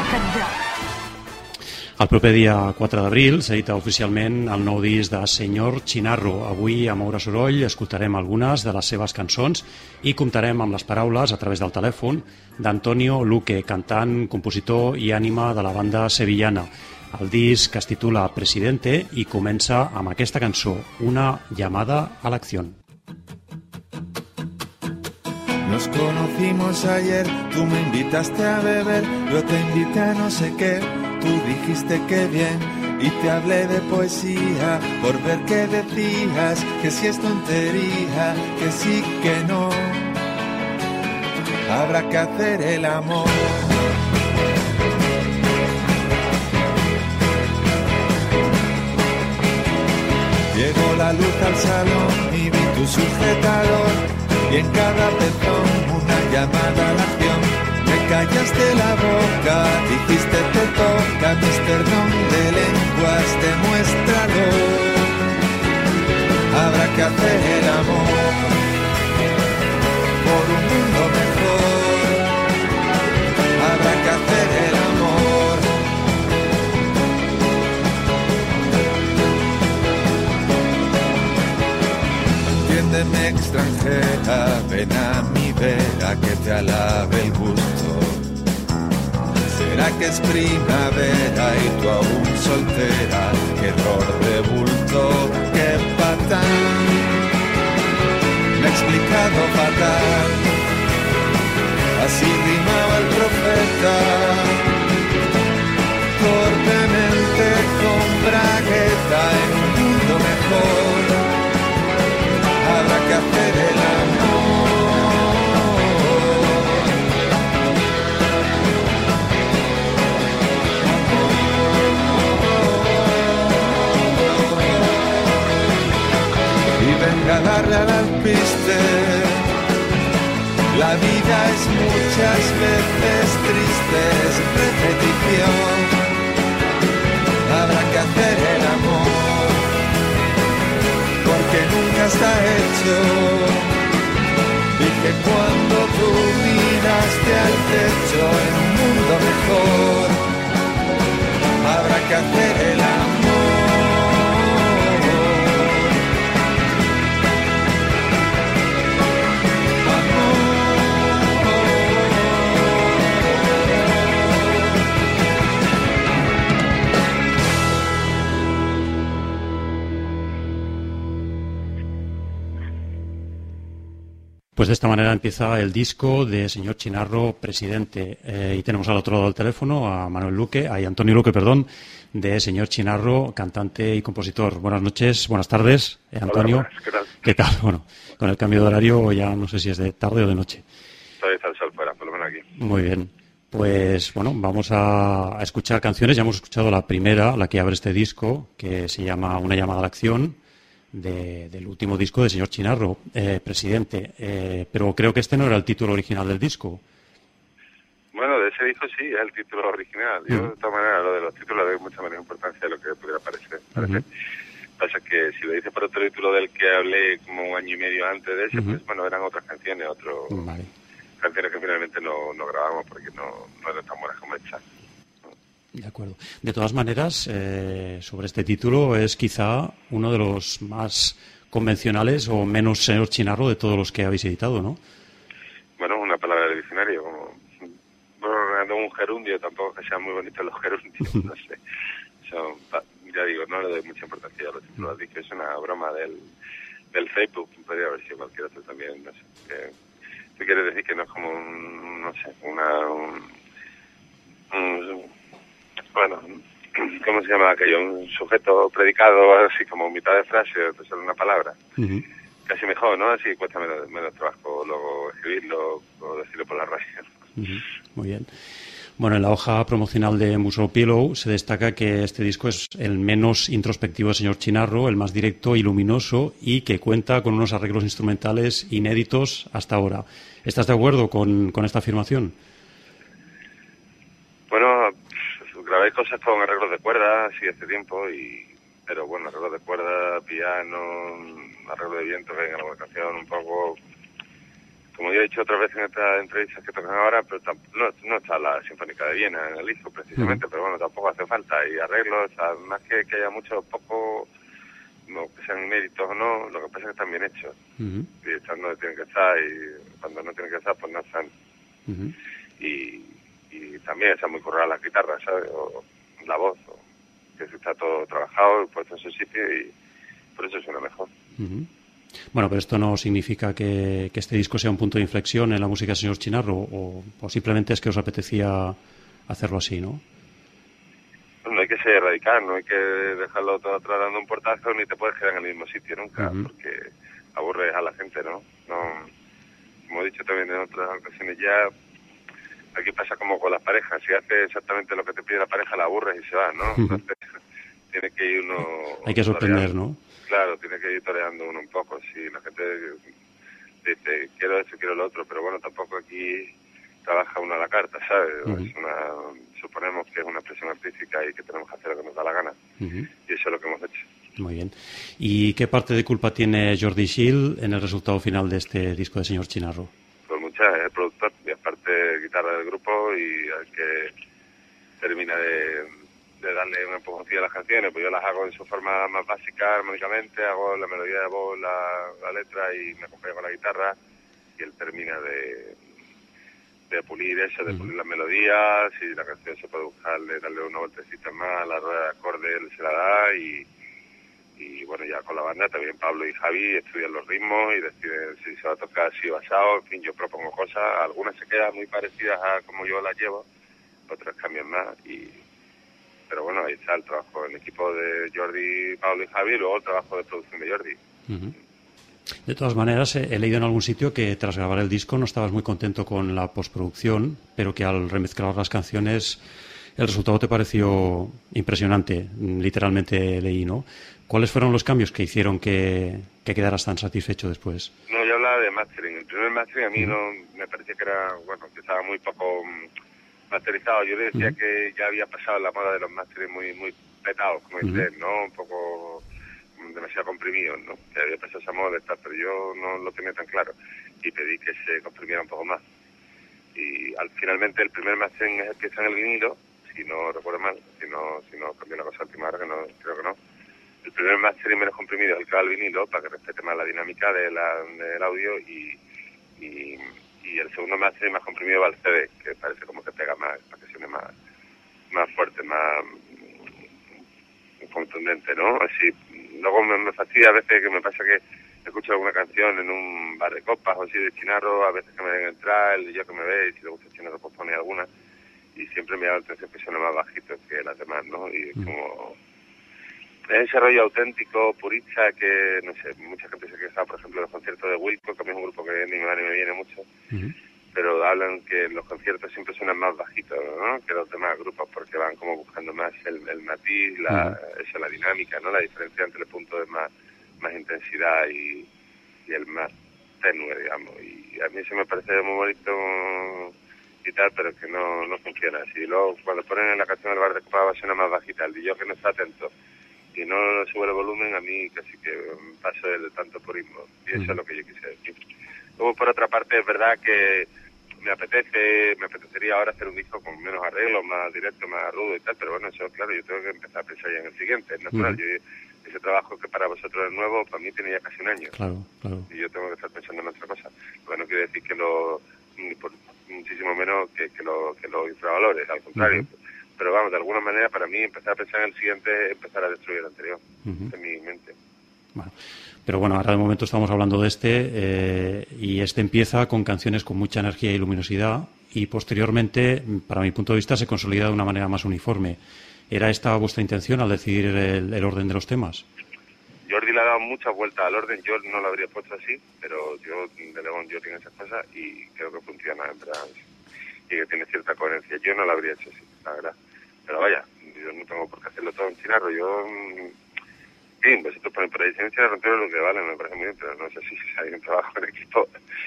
El proper dia 4 d'abril s'edita oficialment el nou disc de Senyor Chinarro. Avui, a Moure Soroll, escoltarem algunes de les seves cançons i comptarem amb les paraules, a través del telèfon, d'Antonio Luque, cantant, compositor i ànima de la banda sevillana. El disc es titula Presidente i comença amb aquesta cançó, Una llamada a la acción. Nos conocimos ayer, tú me invitaste a beber, yo te invité a no sé qué, tú dijiste que bien, y te hablé de poesía, por ver qué decías, que si es tontería, que sí, que no, habrá que hacer el amor. Llegó la luz al salón y vi tu sujetador, y en cada pezón una llamada a la acción. Me callaste la boca, dijiste te toca, Mister Don de lenguas, demuéstralo. Habrá que hacer el amor por un mundo mejor. Habrá que hacer el amor. Entiéndeme extranjera, ven a mi vera que te alabe el gusto. ¿Será que es primavera y tú aún soltera? Qué error de bulto, qué patán. Me he explicado fatal, así rimaba el profeta. Torpemente con bragueta en un mundo mejor. Habrá que hacer el amor. Y venga a darle al alpiste. La vida es muchas veces triste, es repetición. Habrá que hacer el amor, porque nunca está hecho. Dije cuando tú miraste al techo en un mundo mejor, habrá que hacer el amor. Pues de esta manera empieza el disco de Senyor Chinarro, Presidente. Y tenemos al otro lado del teléfono a Manuel Luque, a Antonio Luque, perdón, de Senyor Chinarro, cantante y compositor. Buenas noches, buenas tardes, Antonio. Hola, buenas. ¿Qué tal? ¿Qué tal? Bueno, con el cambio de horario ya no sé si es de tarde o de noche. Todavía está el sol fuera, por lo menos aquí. Muy bien. Pues bueno, vamos a escuchar canciones. Ya hemos escuchado la primera, la que abre este disco, que se llama Una llamada a la acción, del último disco de Senyor Chinarro, Presidente. Pero creo que este no era el título original del disco. Bueno, de ese disco sí, es el título original. Yo, de todas maneras, lo de los títulos le doy mucha menos importancia de lo que pudiera parecer. Pasa que si lo dice por otro título del que hablé como un año y medio antes de ese, pues bueno, eran otras canciones, canciones que finalmente no grabamos porque no eran tan buenas como estas. De acuerdo. De todas maneras, sobre este título es quizá uno de los más convencionales o menos Senyor Chinarro de todos los que habéis editado, ¿no? Bueno, una palabra del diccionario, como un gerundio, tampoco que sean muy bonitos los gerundios, no sé. Ya digo, no le doy mucha importancia a los títulos, que es una broma del Facebook, podría haber sido cualquier otro también, no sé. ¿Qué quiere decir? Que no es como no sé, bueno, ¿cómo se llama aquello? Un sujeto predicado, así como mitad de frase, de solo una palabra. Casi mejor, ¿no? Así cuesta menos trabajo luego escribirlo o decirlo por la radio. Muy bien. Bueno, en la hoja promocional de Musou Pillow se destaca que este disco es el menos introspectivo de Senyor Chinarro, el más directo y luminoso, y que cuenta con unos arreglos instrumentales inéditos hasta ahora. ¿Estás de acuerdo con esta afirmación? Bueno, grabé cosas con arreglos de cuerda, así hace tiempo, pero bueno, arreglos de cuerda, piano, arreglo de viento, que en alguna canción un poco como yo he dicho otras veces en estas entrevistas que tocan ahora, pero no está la Sinfónica de Viena en el disco precisamente, pero bueno, tampoco hace falta. Y arreglos, o sea, más que haya mucho poco, no que sean inéditos o no, lo que pasa es que están bien hechos. Y están donde tienen que estar, y cuando no tienen que estar, pues no están. Y también está muy currada la guitarra, ¿sabes? O la voz, que está todo trabajado, puesto en su sitio, y por eso suena mejor. Bueno, pero esto no significa que este disco sea un punto de inflexión en la música del señor Chinarro, o simplemente es que os apetecía hacerlo así, ¿no? No hay que ser radical, no hay que dejarlo todo atrás dando un portazo, ni te puedes quedar en el mismo sitio nunca, porque aburres a la gente, ¿no? Como he dicho también en otras ocasiones ya, aquí pasa como con las parejas, si haces exactamente lo que te pide la pareja, la aburres y se va, ¿no? Entonces tiene que ir uno... Hay que sorprender, ¿no? Claro, tiene que ir toreando uno un poco. Si la gente dice, quiero esto, quiero lo otro, pero bueno, tampoco aquí trabaja uno a la carta, ¿sabes? Suponemos que es una expresión artística y que tenemos que hacer lo que nos da la gana. Y eso es lo que hemos hecho. Muy bien. ¿Y qué parte de culpa tiene Jordi Gil en el resultado final de este disco de señor Chinarro? Pues mucha, es el productor, y aparte guitarra del grupo, y el que termina de darle un empujoncillo a las canciones, pues yo las hago en su forma más básica, armónicamente, hago la melodía de voz, la letra, y me acompaño con la guitarra, y él termina de pulir eso, de pulir las melodías, y la canción se puede buscarle, darle una vueltecita más, la rueda de acorde él se la da, y bueno, ya con la banda también Pablo y Javi estudian los ritmos y deciden si se va a tocar así basado, en fin, yo propongo cosas, algunas se quedan muy parecidas a como yo las llevo, otras cambian más, pero bueno, ahí está el trabajo en equipo de Jordi, Pablo y Javi, y luego el trabajo de producción de Jordi. De todas maneras, he leído en algún sitio que tras grabar el disco no estabas muy contento con la postproducción, pero que al remezclar las canciones el resultado te pareció impresionante, literalmente leí, ¿no? ¿Cuáles fueron los cambios que hicieron que quedaras tan satisfecho después? No, yo hablaba de mastering. El primer mastering a mí no me parecía que era, bueno, que estaba muy poco masterizado. Yo le decía que ya había pasado la moda de los mastering muy petados, como dicen, ¿no? Un poco demasiado comprimidos, ¿no? Que había pasado esa moda de estar, pero yo no lo tenía tan claro. Y pedí que se comprimiera un poco más. Y finalmente el primer mastering es el que está en el vinilo, si no recuerdo mal, si no cambié la cosa última hora, que no, creo que no. El primer mastering menos comprimido es el que va al vinilo, para que respete más la dinámica del audio, y el segundo mastering más comprimido va al CD, que parece como que pega más, para que suene más fuerte, más contundente, ¿no? Así, luego me fastidia a veces que me pasa que escucho alguna canción en un bar de copas o así de Chinarro, a veces que me den entrar, el yo que me ve, y si le gusta Chinarro pues pone alguna, y siempre me da la atención que suena más bajito que las demás, ¿no? Y es como... Es ese rollo auténtico, purista, que, no sé, mucha gente se queja, por ejemplo, en los conciertos de Wilco, que a mí es un grupo que ni me va ni me viene mucho, pero hablan que los conciertos siempre suenan más bajitos, ¿no?, que los demás grupos, porque van como buscando más el matiz, la dinámica, ¿no?, la diferencia entre el punto de más intensidad y el más tenue, digamos. Y a mí eso me parece muy bonito y tal, pero que no funciona así. Luego, cuando ponen en la canción el bar de copa, suena más bajita, el DJ que no está atento y no sube el volumen, a mí casi que paso de tanto purismo, y eso es lo que yo quise decir. Luego, por otra parte, es verdad que me apetecería ahora hacer un disco con menos arreglos, más directo, más rudo y tal, pero bueno, eso, claro, yo tengo que empezar a pensar ya en el siguiente, es natural. Ese trabajo que para vosotros es nuevo, para mí tiene ya casi un año. Claro. Y yo tengo que estar pensando en otra cosa. Lo que no quiere decir que por muchísimo menos que lo infravalores, al contrario. Pero vamos, de alguna manera, para mí, empezar a pensar en el siguiente es empezar a destruir el anterior, en mi mente. Bueno, pero bueno, ahora de momento estamos hablando de este, y este empieza con canciones con mucha energía y luminosidad, y posteriormente, para mi punto de vista, se consolida de una manera más uniforme. ¿Era esta vuestra intención al decidir el orden de los temas? Jordi le ha dado muchas vueltas al orden, yo no lo habría puesto así, pero yo delego en Jordi en esas cosas y creo que funciona, en verdad, y que tiene cierta coherencia. Yo no lo habría hecho así, la verdad. Pero vaya, yo no tengo por qué hacerlo todo en Chinarro. Yo, sí, vosotros ponen por ahí, en Chinarro entero lo que vale, me parece muy bien, pero no sé si hay un trabajo en equipo.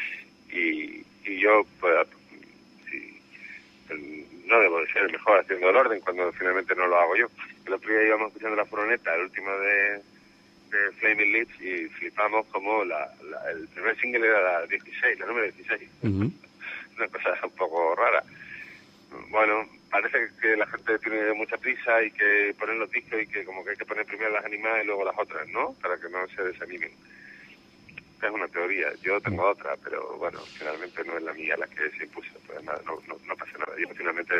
Y yo, pues, sí, no debo de ser el mejor haciendo el orden cuando finalmente no lo hago yo. El otro día íbamos escuchando La Furoneta, el último de de Flaming Lips y flipamos como el primer single era la número 16. Una cosa un poco rara. Bueno, parece que la gente tiene mucha prisa y que ponen los discos y que como que hay que poner primero las animadas y luego las otras, ¿no? Para que no se desanimen. Es una teoría, yo tengo otra, pero bueno, finalmente no es la mía la que se impuso, pues nada, no pasa nada. Yo finalmente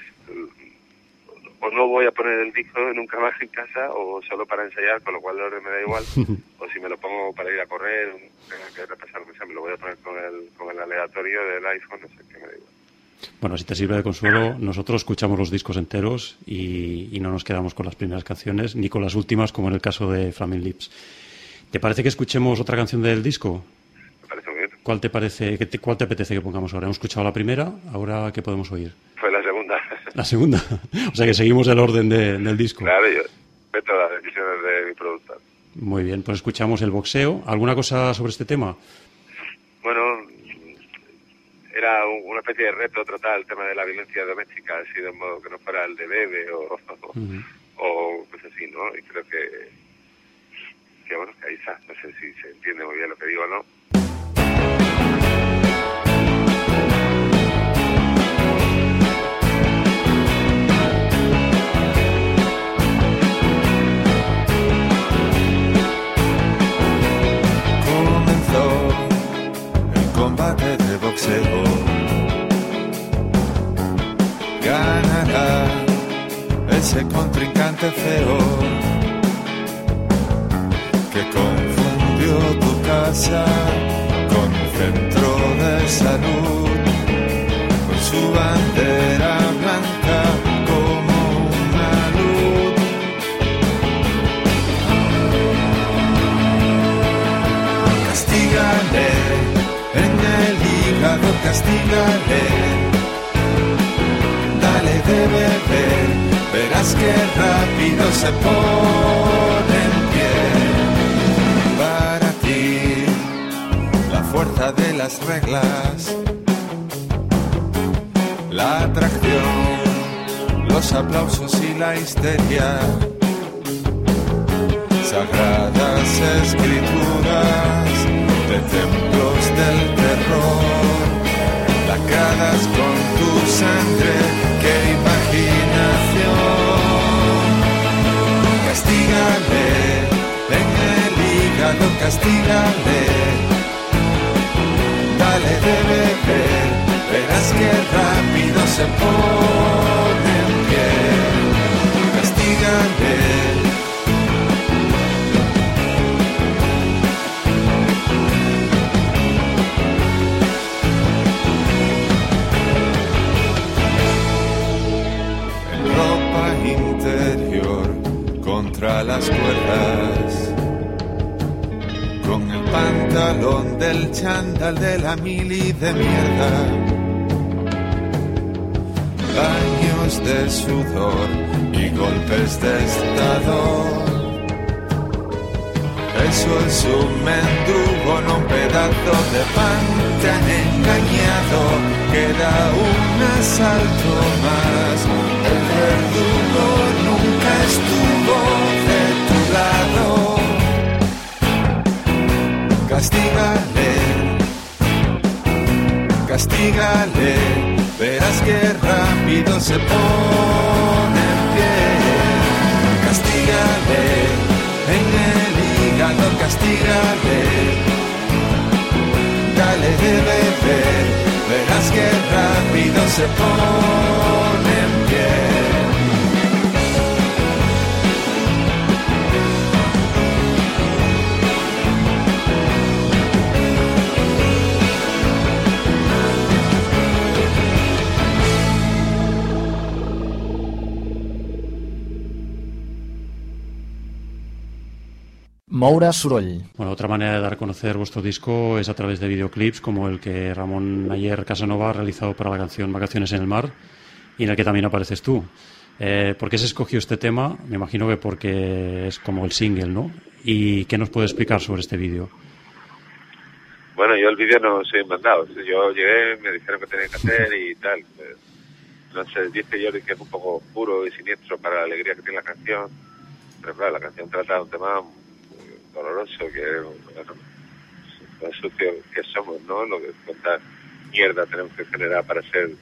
o no voy a poner el disco nunca más en casa o solo para ensayar, con lo cual el orden me da igual, o si me lo pongo para ir a correr, tengo que repasar, me lo voy a poner con el aleatorio del iPhone, no sé qué, me da igual. Bueno, si te sirve de consuelo, nosotros escuchamos los discos enteros y no nos quedamos con las primeras canciones ni con las últimas, como en el caso de Flaming Lips. ¿Te parece que escuchemos otra canción del disco? Me parece muy bien. ¿Cuál te apetece que pongamos ahora? Hemos escuchado la primera, ¿ahora qué podemos oír? Fue la segunda. ¿La segunda? O sea que seguimos el orden del disco. Claro, yo respeto las decisiones de mi productor. Muy bien, pues escuchamos El boxeo. ¿Alguna cosa sobre este tema? Bueno, era una especie de reto tratar el tema de la violencia doméstica, así de modo que no fuera el de bebé o cosas así, ¿no? Y creo que bueno, que ahí está. No sé si se entiende muy bien lo que digo o no. Comenzó el combate de boxeo. Ganará ese contrincante feo que confundió tu casa con un centro de salud, con su bandera blanca como una luz. Castígale en el hígado, castígale, dale de beber, verás que rápido se pone en pie. Para ti, la fuerza de las reglas, la atracción, los aplausos y la histeria, sagradas escrituras de templos del terror, lacradas con tu sangre, qué imaginación. Castígale en el hígado, castígale, dale de beber, verás que rápido se pone en pie. Castígale. En ropa interior contra las cuerdas, con el pantalón del chándal de la mili de mierda, baños de sudor y golpes de estado. Eso es un mendrugo, no un pedazo de pan. Te han engañado, queda un asalto más. El verdugo nunca estuvo de tu lado. Castígale, castígale, verás que rápido se pone en pie. Castígale en el hígado, castígale, dale de beber, verás que rápido se pone en pie. Moure soroll. Bueno, otra manera de dar a conocer vuestro disco es a través de videoclips como el que Ramón Ayer Casanova ha realizado para la canción Vacaciones en el Mar y en el que también apareces tú. ¿Por qué se escogió este tema? Me imagino que porque es como el single, ¿no? ¿Y qué nos puede explicar sobre este vídeo? Bueno, yo el vídeo no soy mandado. Yo llegué, me dijeron que tenía que hacer y tal. No sé, dice Jordi que es un poco oscuro y siniestro para la alegría que tiene la canción. Pero claro, la canción trata de un tema doloroso, que bueno, lo sucio que somos, ¿no? Lo que cuánta mierda tenemos que generar para ser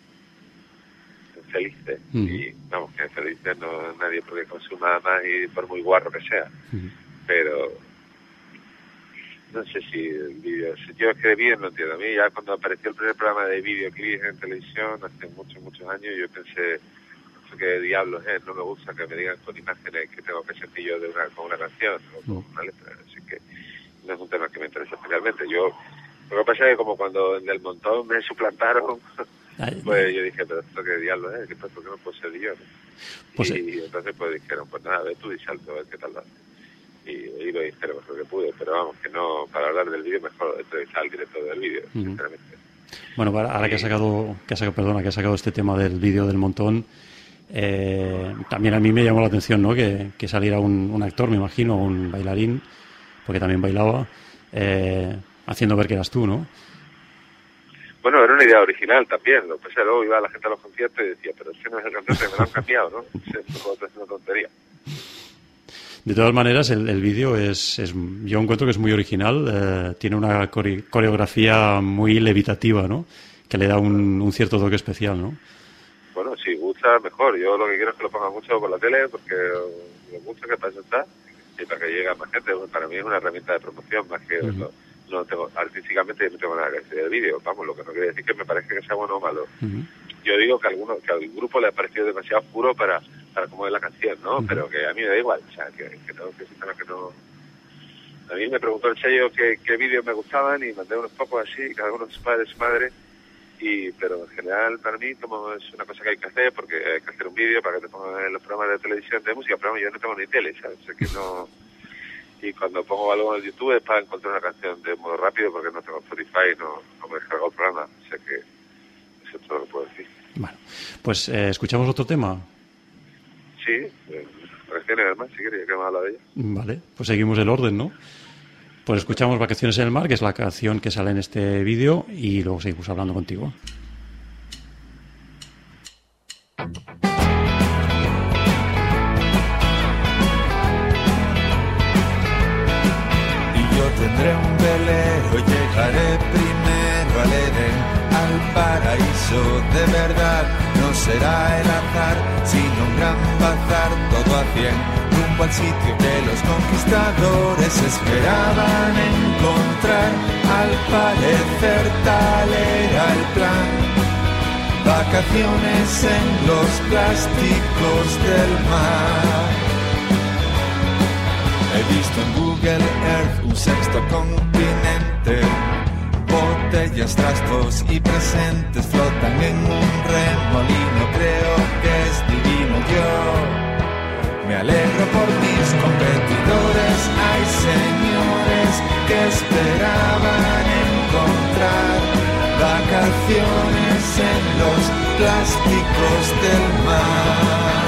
felices. Y vamos, que felices no nadie porque consuma más y por muy guarro que sea. Pero no sé si el vídeo, yo es que de vídeo no entiendo. A mí ya cuando apareció el primer programa de vídeo que vi en televisión hace muchos años, yo pensé, ¿qué diablos es? No me gusta que me digan con imágenes que tengo que sentir yo con una canción o con una letra. Así que no es un tema que me interesa especialmente. Lo que pasa es que como cuando en el montón me suplantaron, pues yo dije, pero ¿esto qué diablos es? ¿Por qué no puedo ser yo? Pues y entonces pues dijeron, pues nada, ve tú y salto, a ver qué tal va. Y lo hice lo mejor que pude, pero vamos, que no, para hablar del vídeo mejor entrevistar al director del vídeo, sinceramente. Bueno, ahora que ha sacado este tema del vídeo del montón, también a mí me llamó la atención, ¿no? Que saliera un actor, me imagino, un bailarín, porque también bailaba, haciendo ver que eras tú, ¿no? Bueno, era una idea original también. Lo que pasa es que luego iba la gente a los conciertos y decía, pero ese no es el cantante, me lo han cambiado, ¿no? Es una tontería. De todas maneras, el vídeo yo encuentro que es muy original, tiene una coreografía muy levitativa, ¿no? Que le da un cierto toque especial, ¿no? Bueno, si gusta, mejor. Yo lo que quiero es que lo pongan mucho por la tele, porque me gusta que para eso está y para que llegue a más gente. Para mí es una herramienta de promoción, más que no tengo, artísticamente no tengo nada que decir del vídeo. Vamos, lo que no quiere decir que me parezca que sea bueno o malo. Yo digo que al grupo le ha parecido demasiado oscuro para cómo es la canción, ¿no? Pero que a mí me da igual, o sea, que no. A mí me preguntó el sello qué vídeos me gustaban y mandé unos pocos así, cada uno su padre, su madre, pero en general para mí como es una cosa que hay que hacer, porque hay que hacer un vídeo para que te pongan en los programas de televisión de música, pero yo no tengo ni tele, ¿sabes? O sea, que no. Y cuando pongo algo en YouTube es para encontrar una canción de modo rápido, porque no tengo Spotify, no me descargo el programa, o sea que eso es todo lo que puedo decir. Bueno, pues escuchamos otro tema. Sí, vacaciones además, si queréis que me habla de ella. Vale, pues seguimos el orden, ¿no? Pues escuchamos Vacaciones en el Mar, que es la canción que sale en este vídeo, y luego seguimos hablando contigo. Y yo tendré un velero, llegaré primero al Edén, al paraíso de verdad. No será el azar, sino un gran bazar, todo a 100, rumbo al sitio que los conquistadores esperaban encontrar. Al parecer tal era el plan, vacaciones en los plásticos del mar. He visto en Google Earth un sexto continente, botellas, trastos y presentes flotan en un remolino, creo que es divino. Yo me alegro por mis competidores, hay señores que esperaban encontrar vacaciones en los plásticos del mar.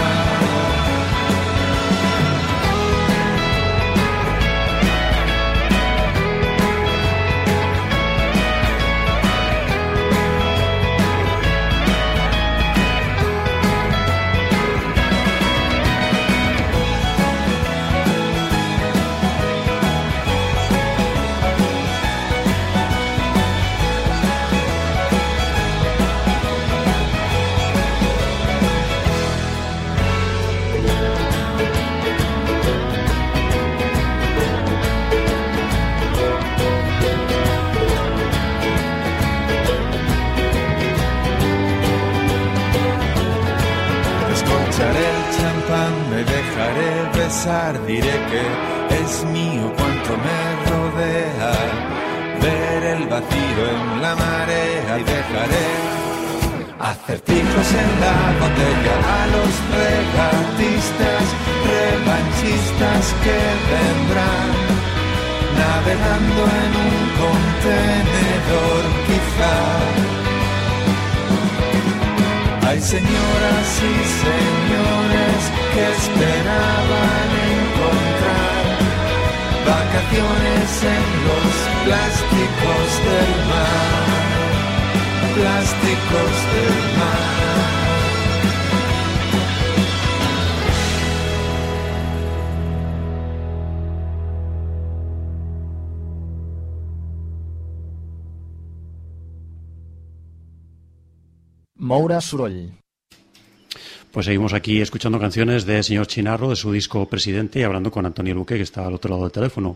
Diré que es mío cuanto me rodea, ver el vacío en la marea y dejaré acertijos en la botella a los regatistas, revanchistas que vendrán navegando en un contenedor quizá. Hay señoras y señores que esperaban encontrar vacaciones en los plásticos del mar, plásticos del mar. Moura Soroll. Pues seguimos aquí escuchando canciones de Señor Chinarro, de su disco Presidente, y hablando con Antonio Luque, que está al otro lado del teléfono.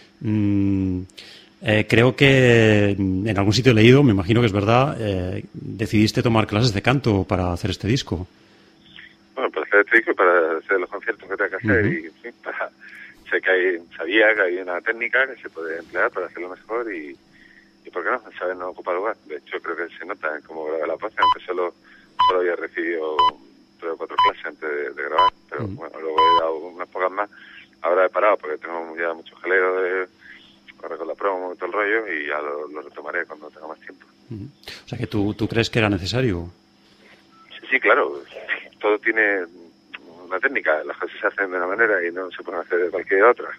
Creo que en algún sitio he leído, me imagino que es verdad, decidiste tomar clases de canto para hacer este disco. Bueno, para hacer este disco, para hacer los conciertos que tengo que hacer, y en fin, sabía que hay una técnica que se puede emplear para hacerlo mejor y ¿por qué no? ¿Sabes? No ocupa lugar. De hecho, creo que se nota en cómo graba la voz, aunque solo había recibido 3 o 4 clases antes de grabar, pero bueno, luego he dado unas pocas más. Ahora he parado porque tengo ya mucho jaleo ahora con la promo y todo el rollo, y ya lo retomaré cuando tenga más tiempo. O sea que tú crees que era necesario. Sí, claro. Todo tiene una técnica. Las cosas se hacen de una manera y no se pueden hacer de cualquier otra.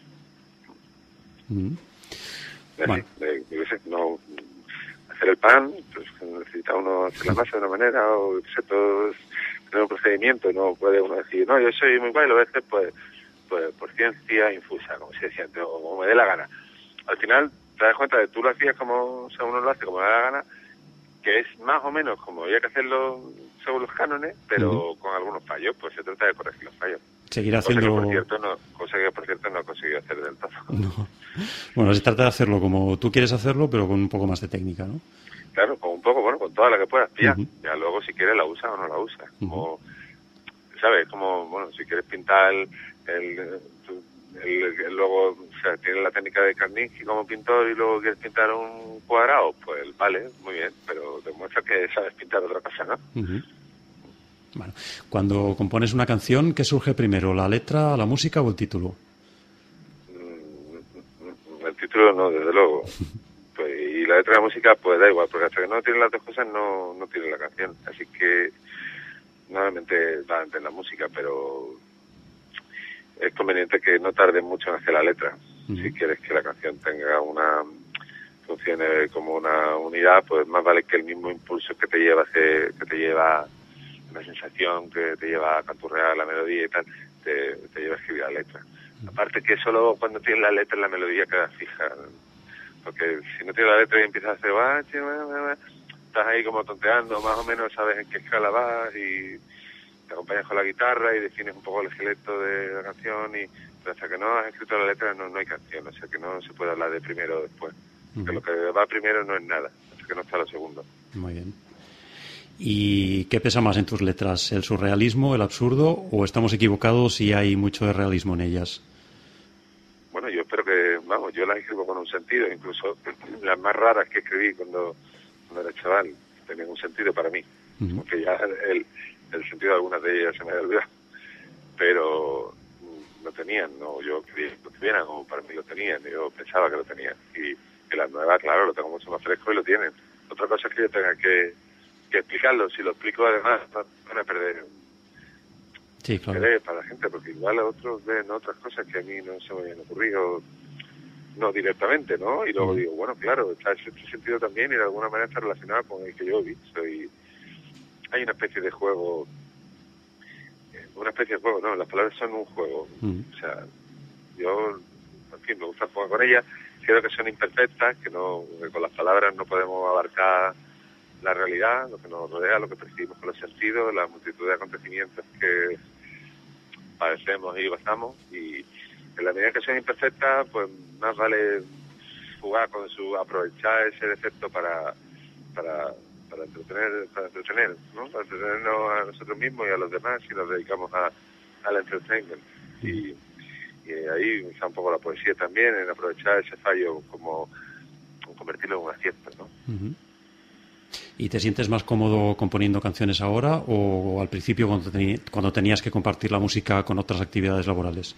Bueno. No hacer el pan, pues necesita uno hacer la masa de una manera, o todo tener un procedimiento. No puede uno decir, no, yo soy muy guay, lo voy a hacer pues por ciencia infusa, como se decía antes, o como me dé la gana. Al final te das cuenta de que tú lo hacías como, o sea, uno lo hace como le da la gana, que es más o menos como había que hacerlo según los cánones, pero con algunos fallos. Pues se trata de corregir los fallos. Seguir haciendo... Cosa que por cierto no he conseguido hacer del todo. No. Bueno, se trata de hacerlo como tú quieres hacerlo, pero con un poco más de técnica, ¿no? Claro, con un poco, bueno, con toda la que puedas pillar. Ya luego si quieres la usa o no la usa. Como, ¿sabes? Como, bueno, si quieres pintar luego, o sea, tienes la técnica de Kandinsky como pintor y luego quieres pintar un cuadrado, pues vale, muy bien, pero demuestra que sabes pintar otra cosa, ¿no? Bueno, cuando compones una canción, ¿qué surge primero, la letra, la música o el título? El título no, desde luego. Pues, y la letra de la música, pues da igual, porque hasta que no tiene las dos cosas no tiene la canción. Así que normalmente va antes la música, pero es conveniente que no tarde mucho en hacer la letra. Si quieres que la canción tenga funcione como una unidad, pues más vale que el mismo impulso que te lleva una sensación, que te lleva a canturrear la melodía y tal, te lleva a escribir la letra. Aparte que solo cuando tienes la letra la melodía queda fija, porque si no tienes la letra y empiezas a hacer estás ahí como tonteando, más o menos sabes en qué escala vas y te acompañas con la guitarra y defines un poco el esqueleto de la canción, pero hasta que no has escrito la letra no hay canción, o sea que no se puede hablar de primero o después, porque lo que va primero no es nada, hasta que no está lo segundo. Muy bien. ¿Y qué pesa más en tus letras? ¿El surrealismo, el absurdo, o estamos equivocados y hay mucho de realismo en ellas? Bueno, yo espero que, yo las escribo con un sentido, incluso las más raras que escribí cuando era chaval tenían un sentido para mí, aunque ya el sentido de algunas de ellas se me había olvidado, pero no tenían, yo quería que lo tuvieran, o para mí lo tenían, yo pensaba que lo tenían, y las nuevas, claro, lo tengo mucho más fresco y lo tienen. Otra cosa es que yo tenga que explicarlo. Si lo explico además van a perder interés para la gente, porque igual otros ven otras cosas que a mí no se me habían ocurrido, no directamente, ¿no? Y luego digo, bueno, claro, está ese sentido también y de alguna manera está relacionado con el que yo vi. Hay una especie de juego, no, las palabras son un juego. O sea, yo, en fin, me gusta jugar con ellas, creo que son imperfectas, que con las palabras no podemos abarcar la realidad, lo que nos rodea, lo que percibimos con los sentidos, la multitud de acontecimientos que padecemos y gozamos, y en la medida que son imperfectas, pues más vale jugar con aprovechar ese defecto para entretener, ¿no? Para entretenernos a nosotros mismos y a los demás si nos dedicamos al entertainment. Y ahí está un poco la poesía también, en aprovechar ese fallo como convertirlo en un acierto, ¿no? ¿Y te sientes más cómodo componiendo canciones ahora o al principio cuando tenías que compartir la música con otras actividades laborales?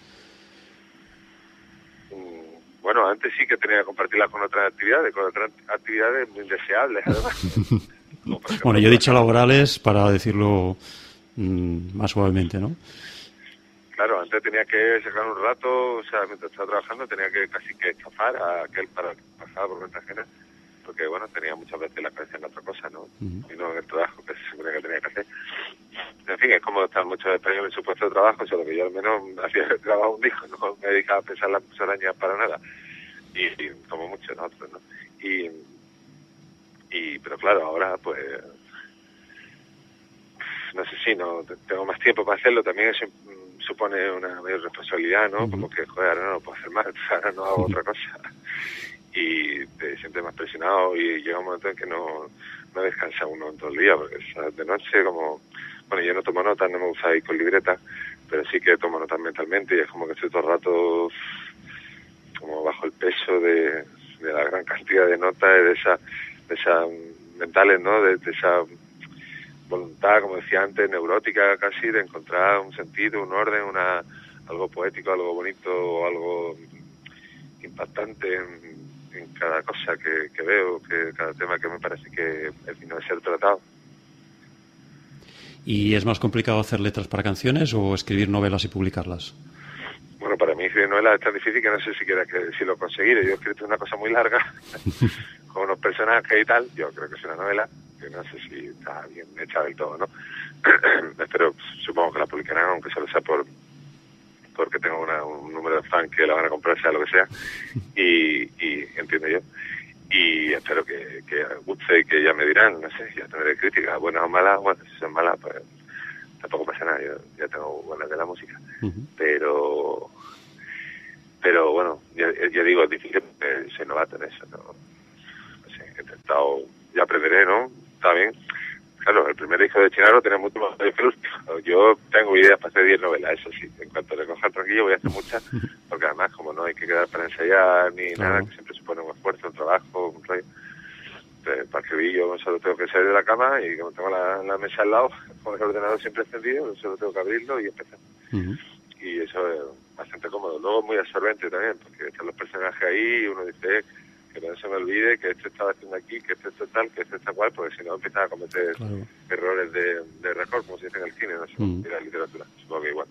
Bueno, antes sí que tenía que compartirla con otras actividades muy indeseables, además. Bueno, yo he dicho laborales para decirlo más suavemente, ¿no? Claro, antes tenía que sacar un rato, o sea, mientras estaba trabajando tenía que casi que estafar a aquel para que pasaba por cuenta ajena, porque bueno, tenía muchas veces la cabeza en otra cosa, ¿no? Y no en el trabajo que se supone que tenía que hacer. En fin, es como estar muchos españoles en su puesto de trabajo, solo que yo al menos hacía el trabajo un disco, no me dedicaba a pensar las musarañas para nada, y como muchos otros, ¿no? Pero claro, ahora pues no sé si no tengo más tiempo para hacerlo, también eso supone una mayor responsabilidad, ¿no? Como que, joder, ahora no lo puedo hacer más, ahora no hago otra cosa. Y te sientes más presionado y llega un momento en que no descansa uno en todo el día, porque de noche como... Bueno, yo no tomo notas, no me gusta ir con libreta, pero sí que tomo notas mentalmente y es como que estoy todo el rato como bajo el peso de la gran cantidad de notas, de esa mentales, ¿no? De esa voluntad, como decía antes, neurótica casi, de encontrar un sentido, un orden, algo poético, algo bonito o algo impactante en cada cosa que veo, que cada tema que me parece que es digno de ser tratado. ¿Y es más complicado hacer letras para canciones o escribir novelas y publicarlas? Bueno, para mí escribir novelas es tan difícil que no sé siquiera si lo conseguiré. Yo he escrito una cosa muy larga, con unos personajes y tal. Yo creo que es una novela, que no sé si está bien hecha del todo, ¿no? Pero supongo que la publicarán, aunque solo sea porque tengo un número de fans que la van a comprar, sea lo que sea. Y entiendo yo. Y espero que guste y que ya me dirán, no sé, ya tendré críticas, buenas o malas. Bueno, si son malas, pues tampoco pasa nada, yo ya tengo buenas de la música. Pero bueno, ya digo, es difícil porque soy novato en eso, no sé, he intentado, ya aprenderé, ¿no? Está bien. Claro, el primer disco de Chinarro tenía mucho más que el último. Yo tengo ideas para hacer 10 novelas, eso sí. En cuanto le coja el tranquillo voy a hacer muchas, porque además como no hay que quedar para ensayar ni nada, que siempre supone un esfuerzo, un trabajo, un rollo. Para escribir yo solo tengo que salir de la cama y como tengo la mesa al lado, con el ordenador siempre encendido, solo tengo que abrirlo y empezar. Y eso es bastante cómodo. Luego muy absorbente también, porque están los personajes ahí y uno dice... que no se me olvide que esto estaba haciendo aquí, que esto tal, que esto está cual, porque si no empiezas a cometer errores de récord, como se dice en el cine, no sé, en la literatura, supongo que igual.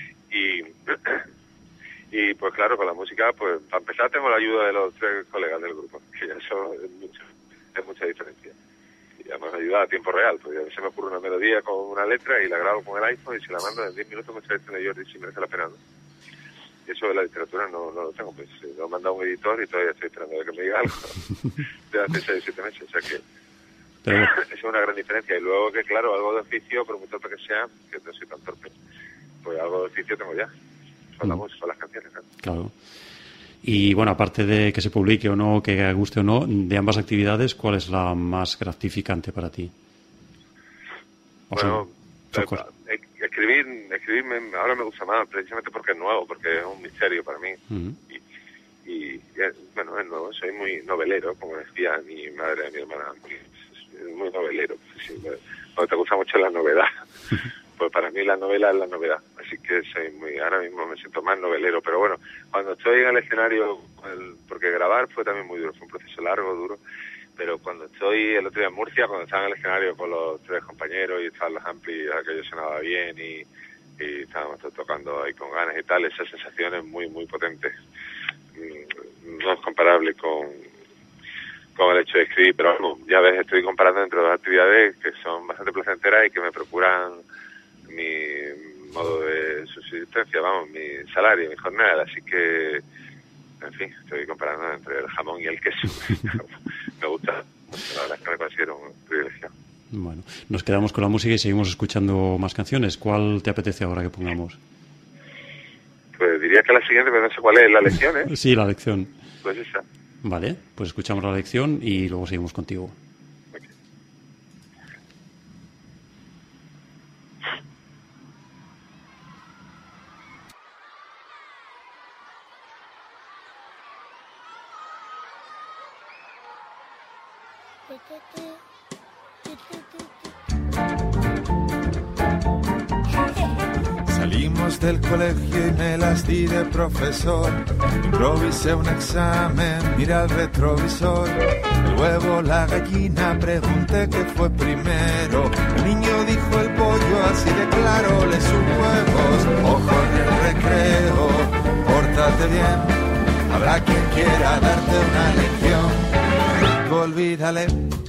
Y pues claro, con la música, pues para empezar tengo la ayuda de los 3 colegas del grupo, que ya eso es mucha diferencia. Y además me ayuda a tiempo real, porque a veces me ocurre una melodía con una letra y la grabo con el iPhone y si la mando en 10 minutos me selecciona yo y si merece la pena, ¿no? Eso de la literatura no lo tengo, pues lo he mandado a un editor y todavía estoy esperando a que me diga algo de hace 6 o 7 meses, o sea que eso es una gran diferencia. Y luego que claro, algo de oficio, por muy torpe que sea, que no soy tan torpe, pues algo de oficio tengo ya, son la música, son las canciones, ¿no? Claro. Y bueno, aparte de que se publique o no, que guste o no, de ambas actividades, ¿cuál es la más gratificante para ti? Bueno, escribirme ahora me gusta más, precisamente porque es nuevo, porque es un misterio para mí. Y bueno, es nuevo, soy muy novelero, como decía mi madre y mi hermana, muy novelero. Sí, cuando te gusta mucho la novedad, pues para mí la novela es la novedad, así que ahora mismo me siento más novelero, pero bueno, cuando estoy en el escenario, porque grabar fue también muy duro, fue un proceso largo, duro, pero cuando estoy el otro día en Murcia, cuando estaba en el escenario con los 3 compañeros y estaban los amplis, aquello sonaba bien y estábamos tocando ahí con ganas y tal, esa sensación es muy, muy potente. No es comparable con el hecho de escribir, pero bueno, ya ves, estoy comparando entre 2 actividades que son bastante placenteras y que me procuran mi modo de subsistencia, vamos, mi salario, mi jornada, así que, en fin, estoy comparando entre el jamón y el queso. Me gusta, la verdad es que me considero un privilegiado. Bueno, nos quedamos con la música y seguimos escuchando más canciones. ¿Cuál te apetece ahora que pongamos? Pues diría que la siguiente, pero no sé cuál es, la lección, ¿eh? Sí, la lección. Pues esa. Vale, pues escuchamos la lección y luego seguimos contigo. Okay. Salimos del colegio y me las di de profesor. Improvisé un examen, mira el retrovisor. El huevo, la gallina, pregunté qué fue primero. El niño dijo el pollo, así de claro, le sus huevos. Ojo en el recreo, pórtate bien. Habrá quien quiera darte una lección. Olvídale.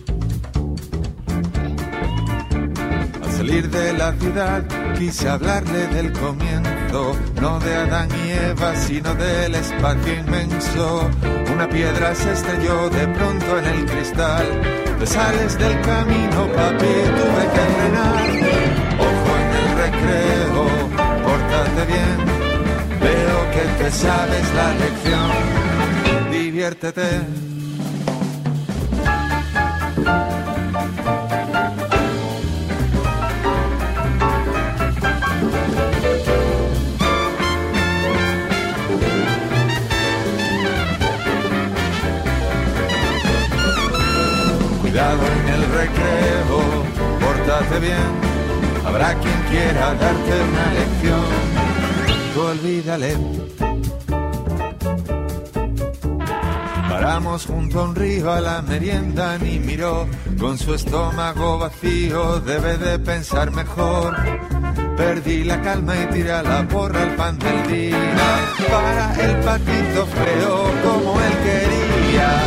Al salir de la ciudad quise hablarle del comienzo, no de Adán y Eva, sino del espacio inmenso. Una piedra se estrelló de pronto en el cristal. Te sales del camino, papi, tuve que frenar. te sabes la lección, diviértete. Cuidado en el recreo, pórtate bien, habrá quien quiera darte una lección, tú olvídale. Paramos junto a un río a la merienda, ni miró, con su estómago vacío debe de pensar mejor. Perdí la calma y tira la porra al pan del día, para el patito feo como él quería.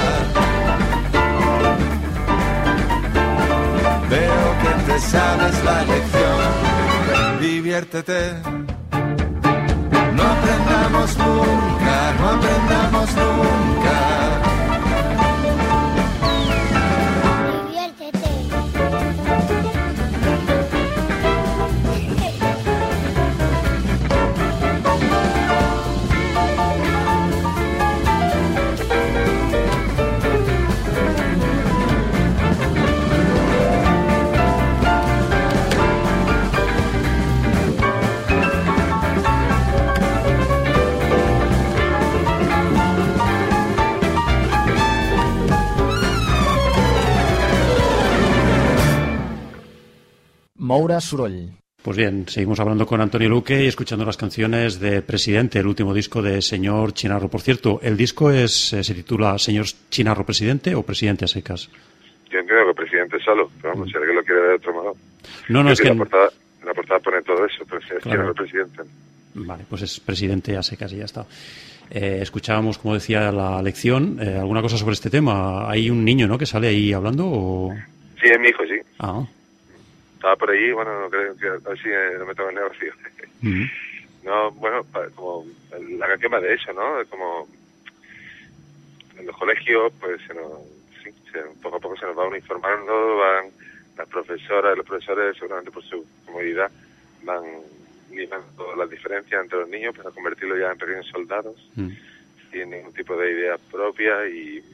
Veo que te sabes la lección, diviértete. No aprendamos nunca, no aprendamos nunca. Diviértete. Moura Soroll. Pues bien, seguimos hablando con Antonio Luque y escuchando las canciones de Presidente, el último disco de Señor Chinarro. Por cierto, ¿el disco se titula Señor Chinarro Presidente o Presidente a secas? Yo entiendo que Presidente solo, pero vamos, si alguien lo quiere ver de otro modo. No, es que... En la portada pone todo eso, pero si es Claro. Presidente. Vale, pues es Presidente a secas y ya está. Escuchábamos, como decía, la lección. ¿Alguna cosa sobre este tema? ¿Hay un niño, no, que sale ahí hablando o...? Sí, es mi hijo, sí. Ah. Estaba por allí, bueno, no creo que a ver si no me tomo el negocio. Mm. No, bueno, como la canción va de eso, ¿no? Es como en los colegios, pues poco a poco se nos va uniformando, van las profesoras, los profesores, seguramente por su comodidad, van limando las diferencias entre los niños para convertirlos ya en pequeños soldados, sin ningún tipo de idea propia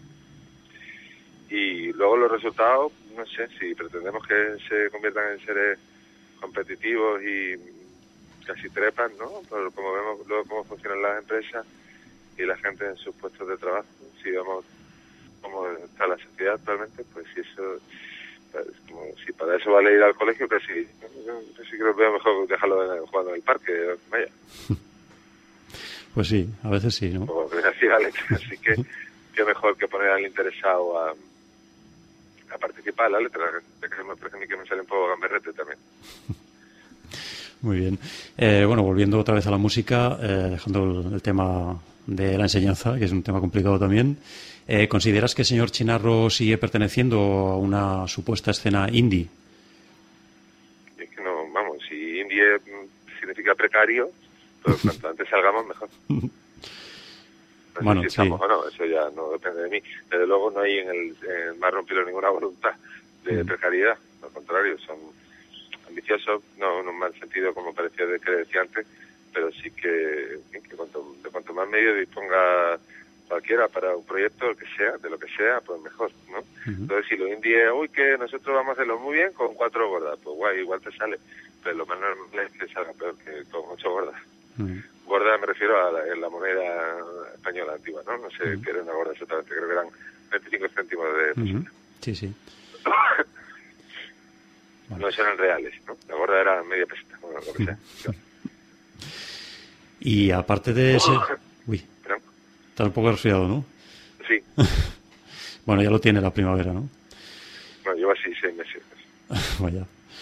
y luego los resultados, no sé, si pretendemos que se conviertan en seres competitivos y casi trepan, ¿no? Pero como vemos luego cómo funcionan las empresas y la gente en sus puestos de trabajo, si vemos cómo está la sociedad actualmente, pues si eso, pues, como si para eso vale ir al colegio, casi creo que veo mejor dejarlo jugando en el parque, vaya. Pues sí, a veces sí, ¿no? Como decía Alex, así que qué mejor que poner al interesado a participar en la letra, que me parece a mí que me sale un poco gamberrete también. Muy bien. Bueno, volviendo otra vez a la música, dejando el tema de la enseñanza, que es un tema complicado también, ¿consideras que el señor Chinarro sigue perteneciendo a una supuesta escena indie? Es que no, vamos, si indie significa precario, pues cuanto antes salgamos mejor. No bueno, sé si sí. estamos o no, eso ya no depende de mí. Desde luego no hay en el Mar Rompilo ninguna voluntad de precariedad, al contrario, son ambiciosos, no en un mal sentido como parecía que decía antes, pero sí que cuanto más medios disponga cualquiera para un proyecto, de lo que sea, pues mejor, ¿no? Entonces si lo indie, que nosotros vamos a hacerlo muy bien con 4 gordas, pues guay, igual te sale, pero lo más normal es que salga peor que con 8 gordas. Gorda me refiero a la moneda española antigua, ¿no? No sé qué era una gorda exactamente, creo que eran 25 céntimos de peso. Sí, sí. No eran reales, ¿no? La gorda era media peseta, bueno, lo que sea. Y aparte de ese... Uy, ¿Perdón? está un poco resfriado, ¿no? Sí. Bueno, ya lo tiene la primavera, ¿no? Bueno, lleva así 6 meses. Vaya.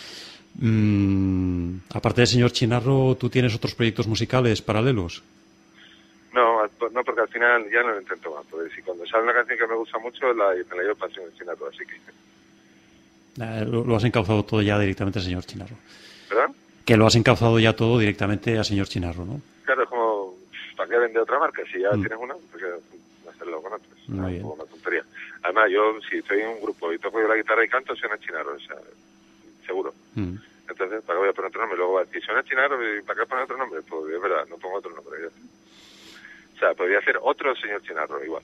Aparte del señor Chinarro, ¿tú tienes otros proyectos musicales paralelos? No, porque al final ya no lo intento más. Porque si cuando sale una canción que me gusta mucho, me la llevo para el señor Chinarro, así que... Lo has encauzado todo ya directamente al señor Chinarro. ¿Verdad? Que lo has encauzado ya todo directamente al señor Chinarro, ¿no? Claro, es como... ¿Para qué vender otra marca? Si ya tienes una, pues hacerlo con otras. Muy bien. Es una tontería. Además, yo, si estoy en un grupo y toco yo la guitarra y canto, suena Chinarro, o sea, seguro. Entonces, ¿para qué voy a poner otro nombre? Luego va a decir, suena Chinarro, ¿y para qué poner otro nombre? Pues es verdad, no pongo otro nombre. Ya. O sea, podría ser otro señor Chinarro, igual.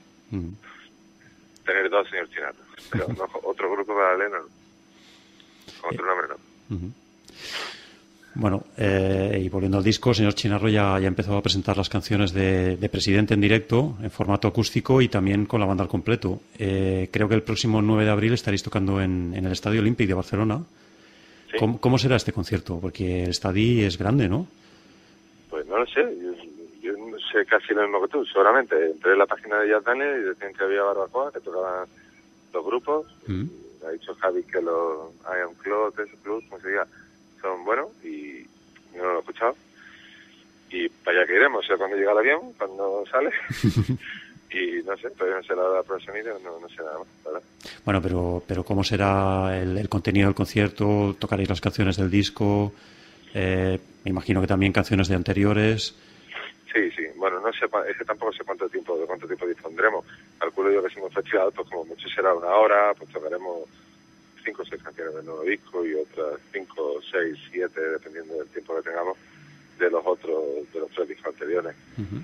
Tener 2 señor Chinarro. Pero no, otro grupo paralelo, no. Con otro nombre, no. Bueno, y volviendo al disco, señor Chinarro ya empezó a presentar las canciones de Presidente en directo, en formato acústico y también con la banda al completo. Creo que el próximo 9 de abril estaréis tocando en el Estadio Olímpic de Barcelona. ¿Sí? ¿Cómo será este concierto? Porque el estadio es grande, ¿no? Pues no lo sé. Yo no sé casi lo mismo que tú, seguramente. Entré en la página de Jazz Daniel y decían que había barbacoa, que tocaban 2 grupos. Ha dicho Javi que los Iron Club, como se diga, son buenos y yo no lo he escuchado. Y para allá que iremos, o sea, cuando llega el avión, cuando sale. Y no sé, todavía no sé la hora de prueba de sonido, no sé nada más, ¿verdad? Bueno, pero ¿cómo será el contenido del concierto? ¿Tocaréis las canciones del disco? Me imagino que también canciones de anteriores. Sí. Bueno, no sé, es que tampoco sé de cuánto tiempo dispondremos. Calculo yo que si hemos fechado, pues como mucho será 1 hora, pues tocaremos 5 o 6 canciones del nuevo disco y otras 5, 6, 7, dependiendo del tiempo que tengamos, de los 3 discos anteriores.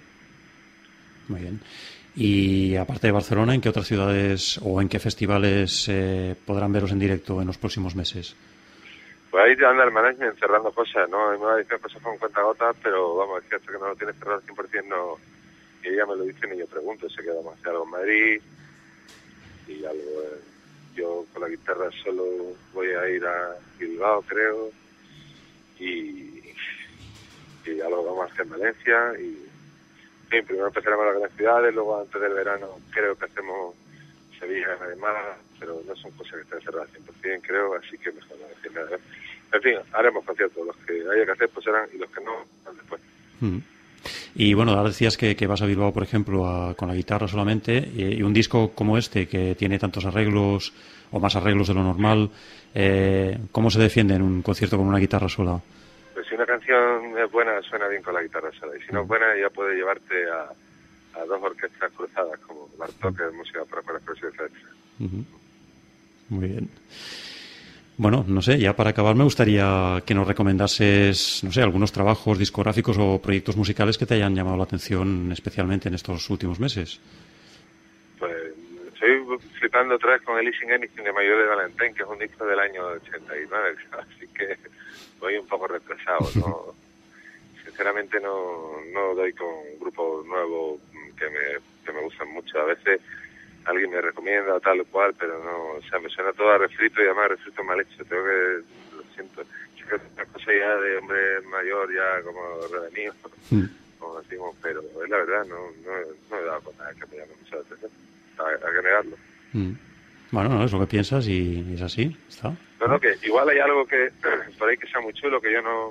Muy bien. Y aparte de Barcelona, ¿en qué otras ciudades o en qué festivales podrán veros en directo en los próximos meses? Pues ahí anda el management cerrando cosas, ¿no? A mí me va a decir cosas con cuentagotas, pero vamos, es que hasta que no lo tienes cerrado al 100% no... Y ella me lo dice y yo pregunto, sé que vamos a hacer algo en Madrid y algo... Yo con la guitarra solo voy a ir a Bilbao, creo, y algo vamos a hacer en Valencia y... Sí, primero empezaremos las grandes ciudades, luego antes del verano creo que hacemos Sevilla, además, pero no son cosas que estén cerradas al 100%, creo, así que mejor no decir nada. En fin, haremos conciertos, los que haya que hacer pues serán, y los que no, después. Y bueno, ahora decías que vas a Bilbao, por ejemplo, con la guitarra solamente, y un disco como este, que tiene tantos arreglos, o más arreglos de lo normal, ¿cómo se defiende en un concierto con una guitarra sola? Pues si una canción es buena, suena bien con la guitarra sola, y si no es buena, ya puede llevarte a 2 orquestas cruzadas, como Bartók, que es música para expresión, etc. Muy bien. Bueno, no sé, ya para acabar me gustaría que nos recomendases, no sé, algunos trabajos discográficos o proyectos musicales que te hayan llamado la atención especialmente en estos últimos meses. Pues estoy flipando otra vez con el Easing Anything de Mayor de Valentín, que es un disco del año 89, así que voy un poco retrasado, ¿no? Sinceramente no doy con grupos nuevos que me gustan mucho. A veces alguien me recomienda tal o cual, pero no, o sea, me suena todo a refrito y además refrito mal hecho. Lo siento, es que es una cosa ya de hombre mayor, ya como revenido, como decimos, pero es la verdad, no he dado con nada que me llame mucho la atención, hay que negarlo. Bueno, no, es lo que piensas y es así, está. No, que igual hay algo que por ahí que sea muy chulo, que yo no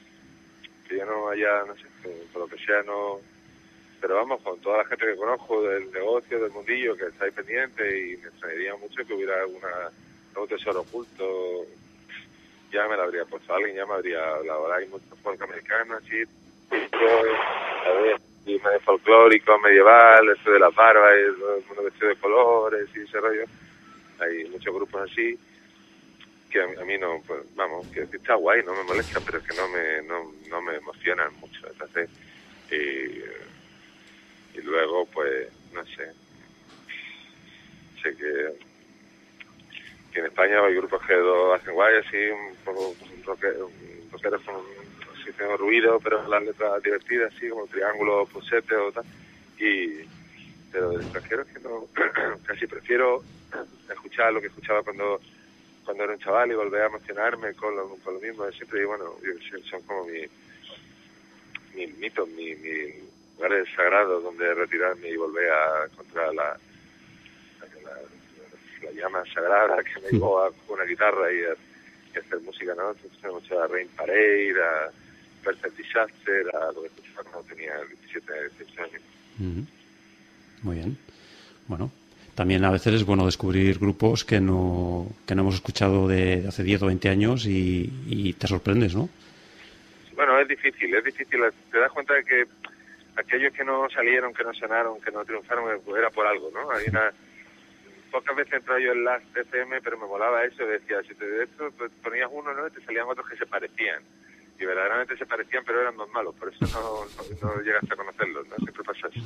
haya, no sé, por lo que sea no... Pero vamos, con toda la gente que conozco del negocio, del mundillo, que está ahí pendiente, y me extrañaría mucho que hubiera algún tesoro oculto, ya me lo habría puesto alguien, ya me habría hablado. Ahora hay mucho folk americano, así, y medio folclórico, medieval, eso de las barbas, y todo el mundo vestido de colores y ese rollo. Hay muchos grupos así, que a mí no, pues vamos, que está guay, no me molesta, pero es que no me emocionan mucho. Entonces, y luego, pues, no sé que en España hay grupos que lo hacen guay, así, un poco rockeros con así, tengo ruido, pero las letras divertidas, así, como Triángulo, Pusete o tal, pero del extranjero es que no, casi prefiero escuchar lo que escuchaba cuando era un chaval y volver a emocionarme con lo mismo de siempre. Y bueno, son como mis mitos, mis lugares sagrados donde retirarme y volver a encontrar la llama sagrada que me llevó a una guitarra y hacer música, ¿no? Entonces me mucho a Rain Parade, a Perfect Disaster, a lo que escuchaba cuando tenía 17, 18 años. Muy bien. Bueno, también a veces es bueno descubrir grupos que no hemos escuchado de hace 10 o 20 años y te sorprendes, ¿no? Bueno, es difícil. Te das cuenta de que aquellos que no salieron, que no sonaron, que no triunfaron, pues era por algo, ¿no? Hay pocas veces entraba yo en Last FM, pero me molaba eso, decía, si te ponías uno, ¿no? Te salían otros que se parecían. y verdaderamente se parecían, pero eran dos malos, por eso no llegaste a conocerlos, ¿no? Siempre pasa eso.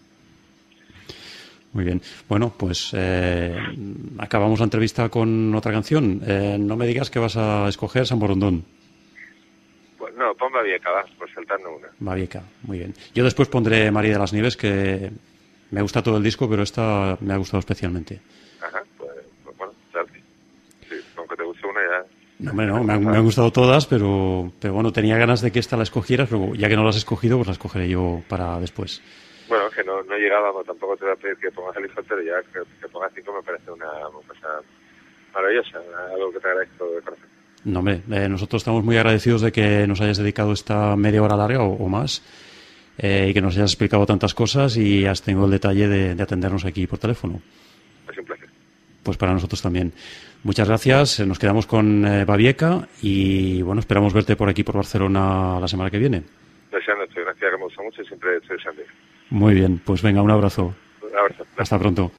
Muy bien. Bueno, pues acabamos la entrevista con otra canción. No me digas que vas a escoger San Borondón. Pues no, pon Babieca, va, por saltarnos una. Babieca, muy bien. Yo después pondré María de las Nieves, que me gusta todo el disco, pero esta me ha gustado especialmente. Ajá, pues bueno, Charlie. Sí, aunque te guste una ya... No, hombre, no, me han gustado todas, pero bueno, tenía ganas de que esta la escogieras, pero ya que no la has escogido, pues la escogeré yo para después. Bueno, que no llegábamos, tampoco te voy a pedir que pongas helicóptero, ya que pongas 5 me parece una cosa maravillosa, algo que te agradezco de corazón. No, hombre, nosotros estamos muy agradecidos de que nos hayas dedicado esta media hora larga o más, y que nos hayas explicado tantas cosas y has tenido el detalle de atendernos aquí por teléfono. Es un placer. Pues para nosotros también. Muchas gracias, nos quedamos con Babieca y bueno, esperamos verte por aquí por Barcelona la semana que viene. Deseando, estoy una ciudad que me gusta mucho y siempre estoy deseando. Muy bien, pues venga, un abrazo. Un abrazo. Hasta pronto.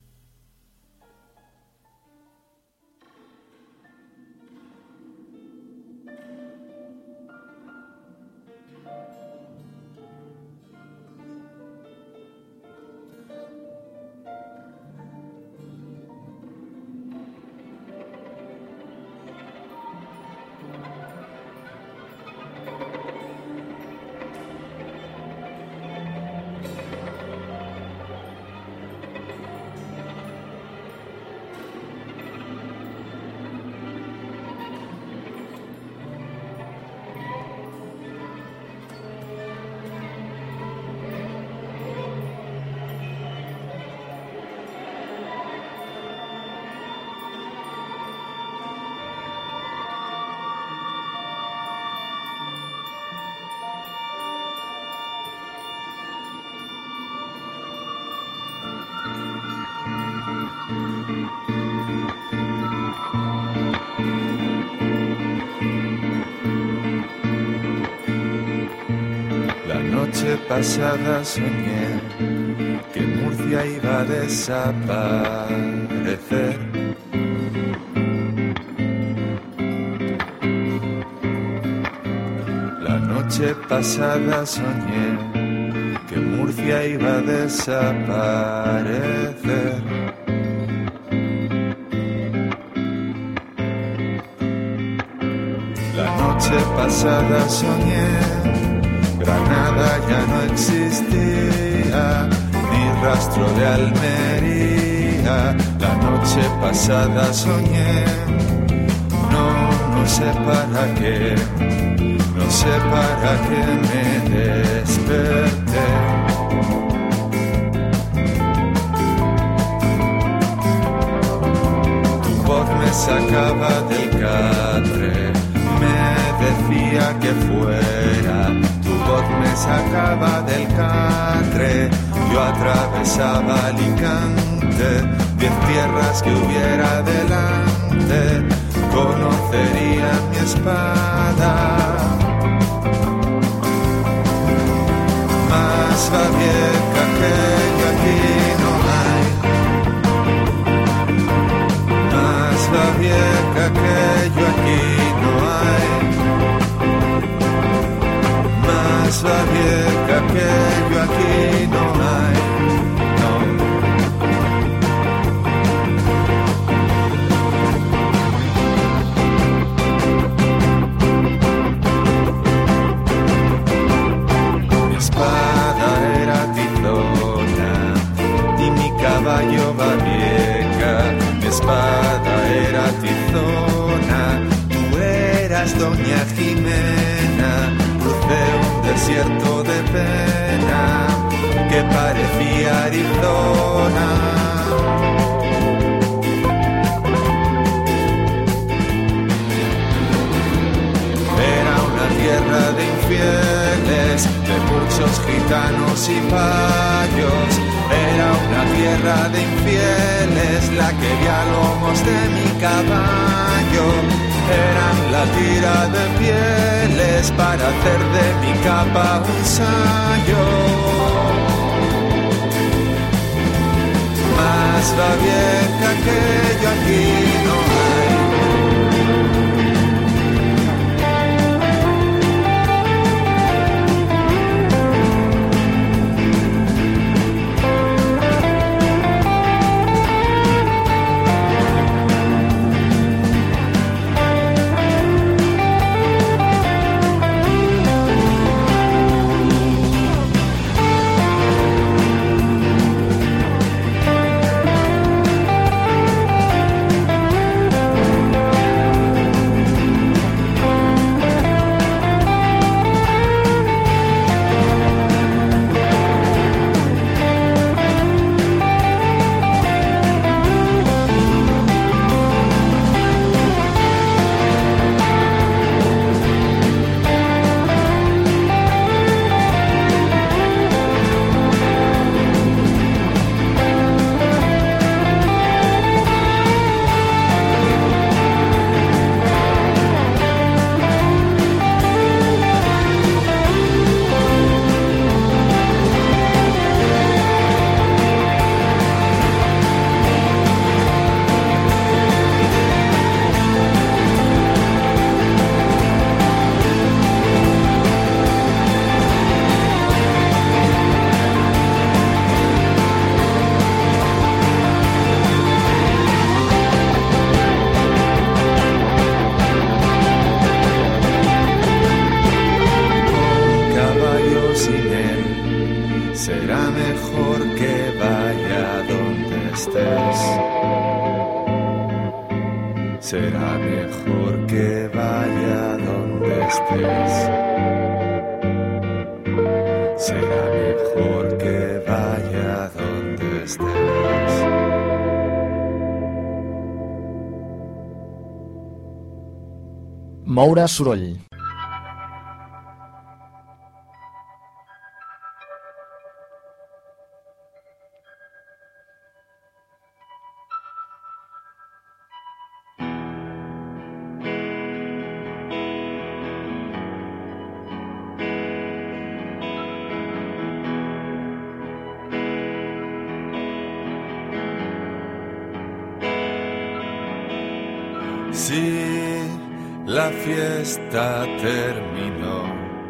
Pasada soñé que Murcia iba a desaparecer. La noche pasada soñé que Murcia iba a desaparecer. La noche pasada soñé Granada ya no existía, ni rastro de Almería. La noche pasada soñé, no sé para qué, no sé para qué me desperté. Tu voz me sacaba del catre, me decía que fuera. Tu voz me sacaba del catre, yo atravesaba Alicante, 10 tierras que hubiera delante, conocería mi espada. Más Babieca que yo aquí no hay, más Babieca que yo aquí no hay. Más Babieca que yo aquí no hay, no. Mi espada era tizona y mi caballo Babieca. Mi espada era tizona, tú eras doña Jimena. Crucé un desierto de pena que parecía Arizona. Era una tierra de infieles, de muchos gitanos y payos. Era una tierra de infieles, la que vi a lomos de mi caballo. Eran la tira de pieles para hacer de mi capa un sayo. Más Babieca que yo aquí no hay. será mejor que vaya donde estés. Será mejor que vaya donde estés. Moure soroll. Si la fiesta terminó,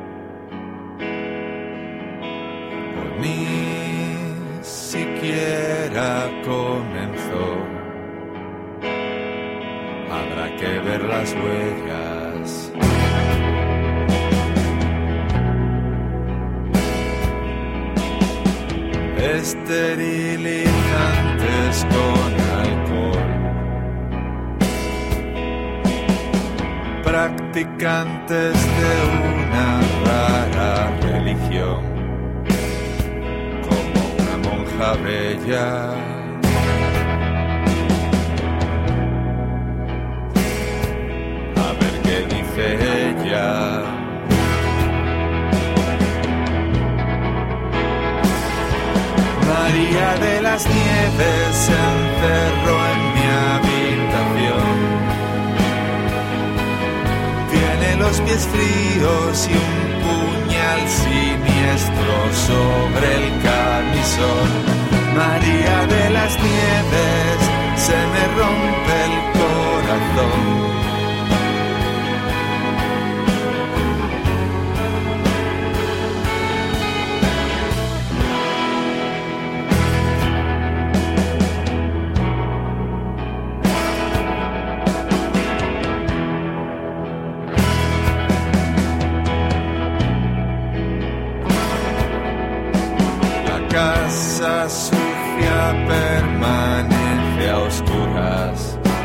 o ni siquiera comenzó, habrá que ver las huellas. Esterilizantes con alcohol, practicantes de una rara religión, como una monja bella. A ver qué dice ella. María de las Nieves se encerró en mi habitación. Tiene los pies fríos y un puñal siniestro sobre el camisón. María de las Nieves, se me rompe el corazón. Casa sucia permanece a oscuras.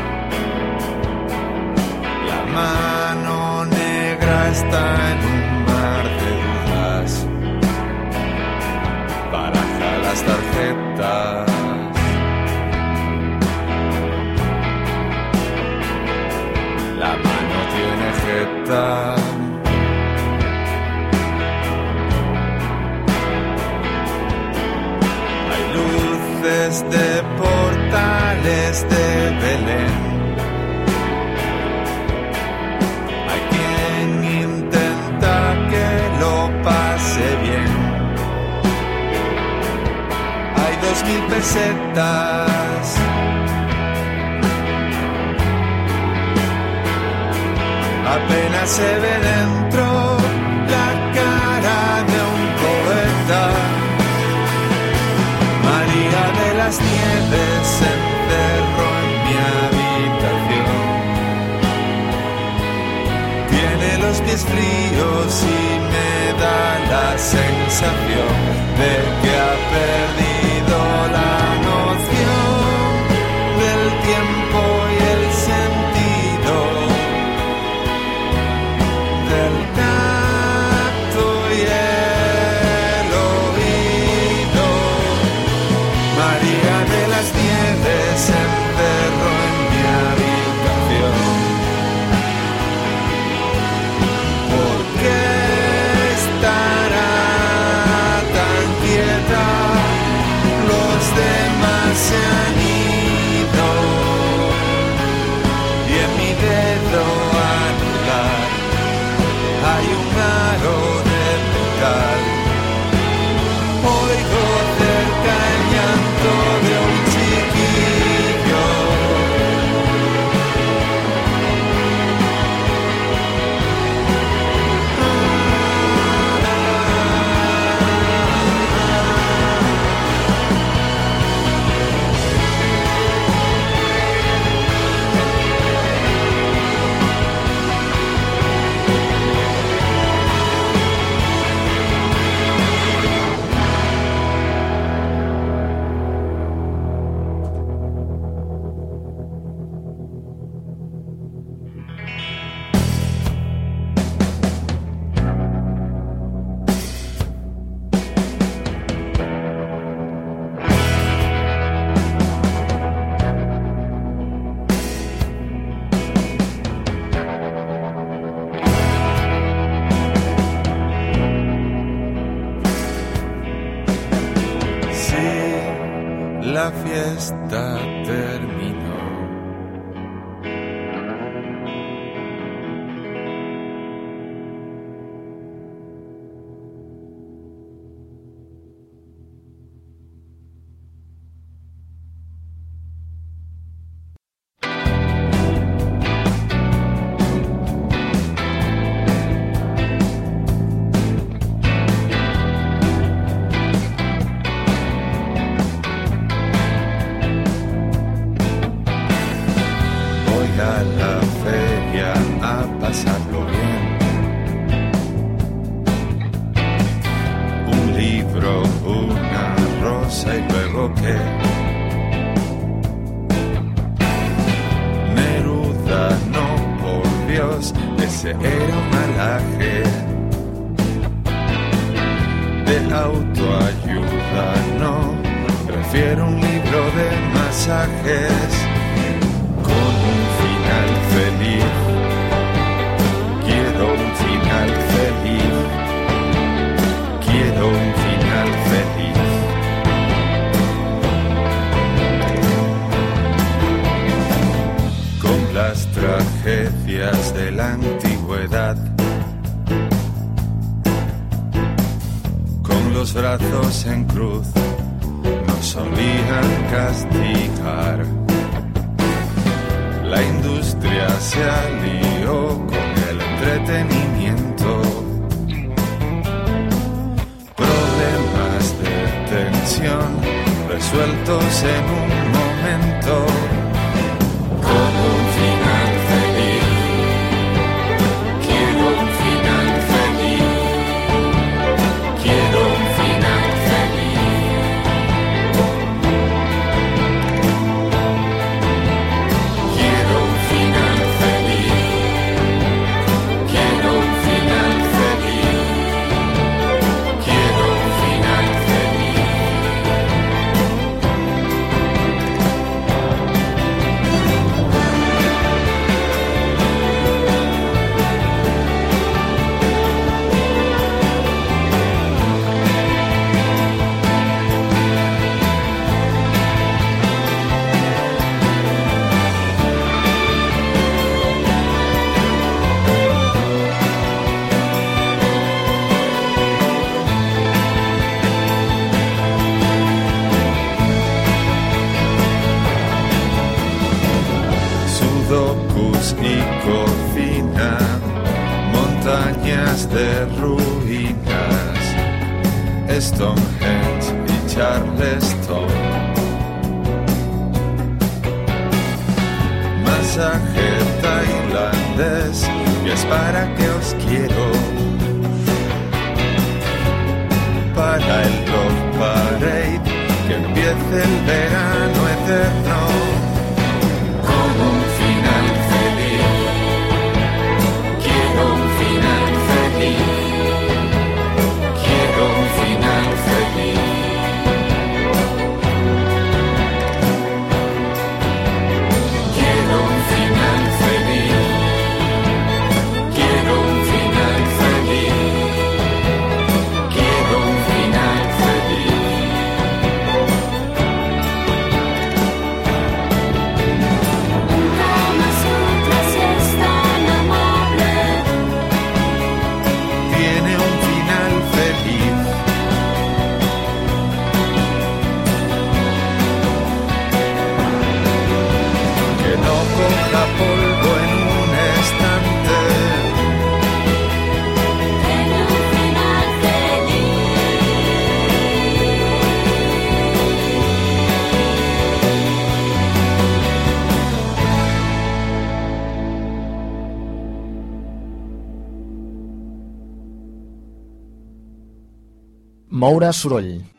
La mano negra está en un mar de dudas. Baraja las tarjetas. La mano tiene jeta. De portales de Belén, hay quien intenta que lo pase bien. Hay 2000 pesetas, apenas se ve dentro la cara de un poeta. María de las Nieves se encerró en mi habitación. Tiene los pies fríos y me da la sensación de que ha perdido la noción del tiempo y el sentido del tacto y el oído. María de las Nieves se encerró en mi habitación. ¿Por qué estará tan quieta? Los demás se han ido y en mi dedo anular hay un aro de metal. Oigo cerca el llanto de un chiquillo. la fiesta terminó. A la feria a pasarlo bien. Un libro, una rosa y luego qué. Neruda, no, por Dios, ese era un malaje. De autoayuda, no, prefiero un libro de masajes. Feliz, quiero un final feliz, quiero un final feliz. Con las tragedias de la antigüedad, con los brazos en cruz, nos solían castigar. La industria se alió con el entretenimiento. Problemas de tensión resueltos en un momento. Con un final feliz. Quiero un final feliz. Quiero un final feliz. Y cocina, montañas de ruinas, Stonehenge y Charleston, masaje tailandés, y es para que os quiero, para el Love Parade, que empiece el verano eterno. Con un final feliz. Quiero un final feliz. Quiero un final feliz. Quiero un final feliz. Quiero un final feliz. Quiero un final feliz. Polvo en un estante. Tiene un final Moure soroll.